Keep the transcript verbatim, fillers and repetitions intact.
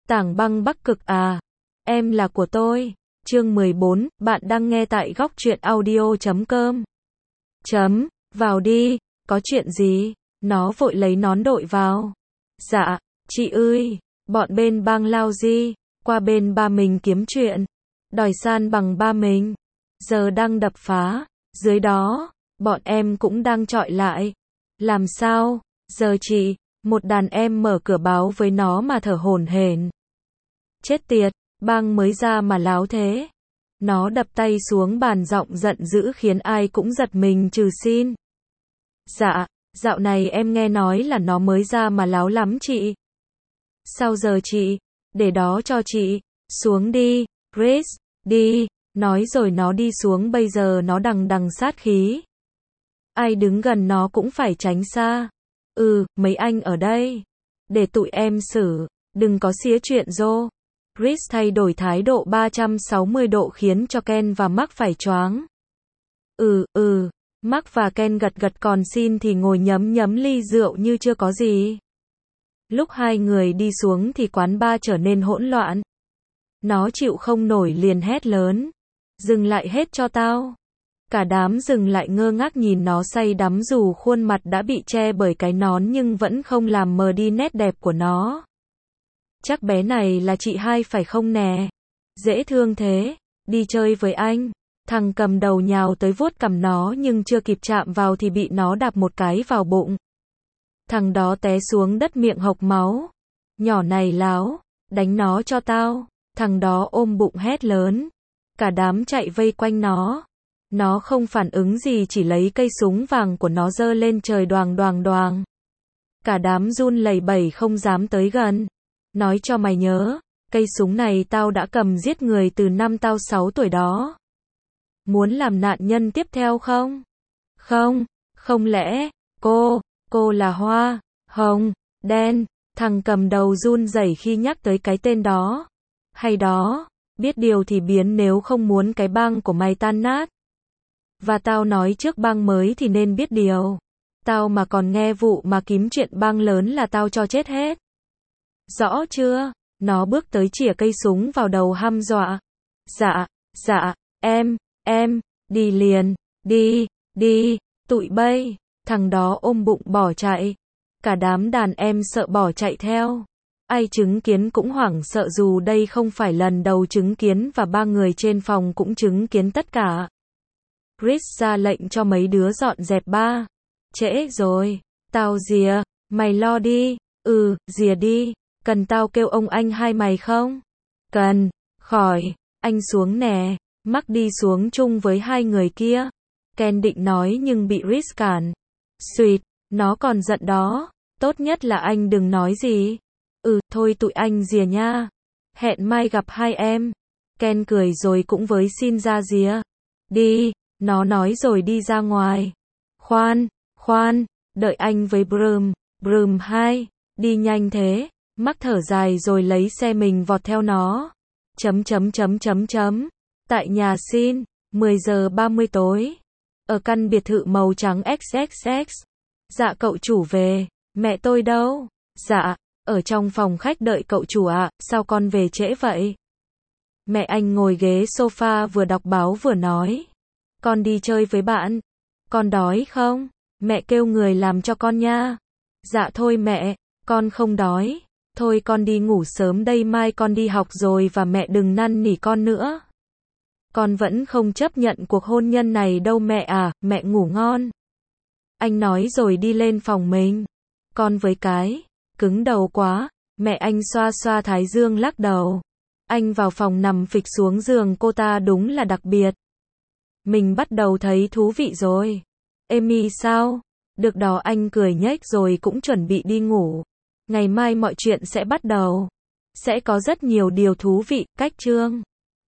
Tảng băng Bắc Cực à, em là của tôi. Chương mười bốn, bạn đang nghe tại góc truyện audio chấm com. Chấm, vào đi, có chuyện gì? Nó vội lấy nón đội vào. Dạ, chị ơi, bọn bên bang lao di, qua bên ba mình kiếm chuyện. Đòi san bằng ba mình. Giờ đang đập phá, dưới đó, bọn em cũng đang chọi lại. Làm sao? Giờ chị, một đàn em mở cửa báo với nó mà thở hổn hển. Chết tiệt, bang mới ra mà láo thế. Nó đập tay xuống bàn giọng giận dữ khiến ai cũng giật mình trừ xin. Dạ, dạo này em nghe nói là nó mới ra mà láo lắm chị. Sao giờ chị? Để đó cho chị. Xuống đi, Chris, đi. Nói rồi nó đi xuống, bây giờ nó đằng đằng sát khí. Ai đứng gần nó cũng phải tránh xa. Ừ, mấy anh ở đây. Để tụi em xử, đừng có xía chuyện rô. Chris thay đổi thái độ ba trăm sáu mươi độ khiến cho Ken và Mark phải choáng. Ừ, ừ, Mark và Ken gật gật còn xin thì ngồi nhấm nhấm ly rượu như chưa có gì. Lúc hai người đi xuống thì quán bar trở nên hỗn loạn. Nó chịu không nổi liền hét lớn. Dừng lại hết cho tao. Cả đám dừng lại ngơ ngác nhìn nó say đắm dù khuôn mặt đã bị che bởi cái nón nhưng vẫn không làm mờ đi nét đẹp của nó. Chắc bé này là chị hai phải không nè? Dễ thương thế. Đi chơi với anh. Thằng cầm đầu nhào tới vuốt cằm nó nhưng chưa kịp chạm vào thì bị nó đạp một cái vào bụng. Thằng đó té xuống đất miệng hộc máu. Nhỏ này láo. Đánh nó cho tao. Thằng đó ôm bụng hét lớn. Cả đám chạy vây quanh nó. Nó không phản ứng gì, chỉ lấy cây súng vàng của nó giơ lên trời đoàng đoàng đoàng. Cả đám run lẩy bẩy không dám tới gần. Nói cho mày nhớ, cây súng này tao đã cầm giết người từ năm tao sáu tuổi đó. Muốn làm nạn nhân tiếp theo không? Không, không lẽ, cô, cô là hoa, hồng, đen, thằng cầm đầu run rẩy khi nhắc tới cái tên đó. Hay đó, biết điều thì biến nếu không muốn cái bang của mày tan nát. Và tao nói trước bang mới thì nên biết điều. Tao mà còn nghe vụ mà kiếm chuyện bang lớn là tao cho chết hết. Rõ chưa? Nó bước tới chĩa cây súng vào đầu hăm dọa. Dạ, dạ, em, em, đi liền, đi, đi, tụi bay. Thằng đó ôm bụng bỏ chạy. Cả đám đàn em sợ bỏ chạy theo. Ai chứng kiến cũng hoảng sợ dù đây không phải lần đầu chứng kiến và ba người trên phòng cũng chứng kiến tất cả. Chris ra lệnh cho mấy đứa dọn dẹp ba. Trễ rồi. Tao rìa. Mày lo đi. Ừ, rìa đi. Cần tao kêu ông anh hai mày không? Cần. Khỏi. Anh xuống nè. Mark đi xuống chung với hai người kia. Ken định nói nhưng bị Chris cản. Xuyệt. Nó còn giận đó. Tốt nhất là anh đừng nói gì. Ừ, thôi tụi anh rìa nha. Hẹn mai gặp hai em. Ken cười rồi cũng với xin ra rìa. Đi. Nó nói rồi đi ra ngoài. Khoan, khoan, đợi anh với Broom. Broom hai. Đi nhanh thế. Mark thở dài rồi lấy xe mình vọt theo nó. Chấm chấm chấm chấm chấm. Tại nhà xin. mười giờ ba mươi tối. Ở căn biệt thự màu trắng ích ích ích. Dạ cậu chủ về. Mẹ tôi đâu? Dạ, ở trong phòng khách đợi cậu chủ ạ. À, sao con về trễ vậy? Mẹ anh ngồi ghế sofa vừa đọc báo vừa nói. Con đi chơi với bạn. Con đói không? Mẹ kêu người làm cho con nha. Dạ thôi mẹ, con không đói. Thôi con đi ngủ sớm đây, mai con đi học rồi và mẹ đừng năn nỉ con nữa. Con vẫn không chấp nhận cuộc hôn nhân này đâu mẹ à, mẹ ngủ ngon. Anh nói rồi đi lên phòng mình. Con với cái, cứng đầu quá. Mẹ anh xoa xoa thái dương lắc đầu. Anh vào phòng nằm phịch xuống giường cô ta đúng là đặc biệt. Mình bắt đầu thấy thú vị rồi. Amy sao? Được đó, anh cười nhếch rồi cũng chuẩn bị đi ngủ. Ngày mai mọi chuyện sẽ bắt đầu. Sẽ có rất nhiều điều thú vị, cách chương.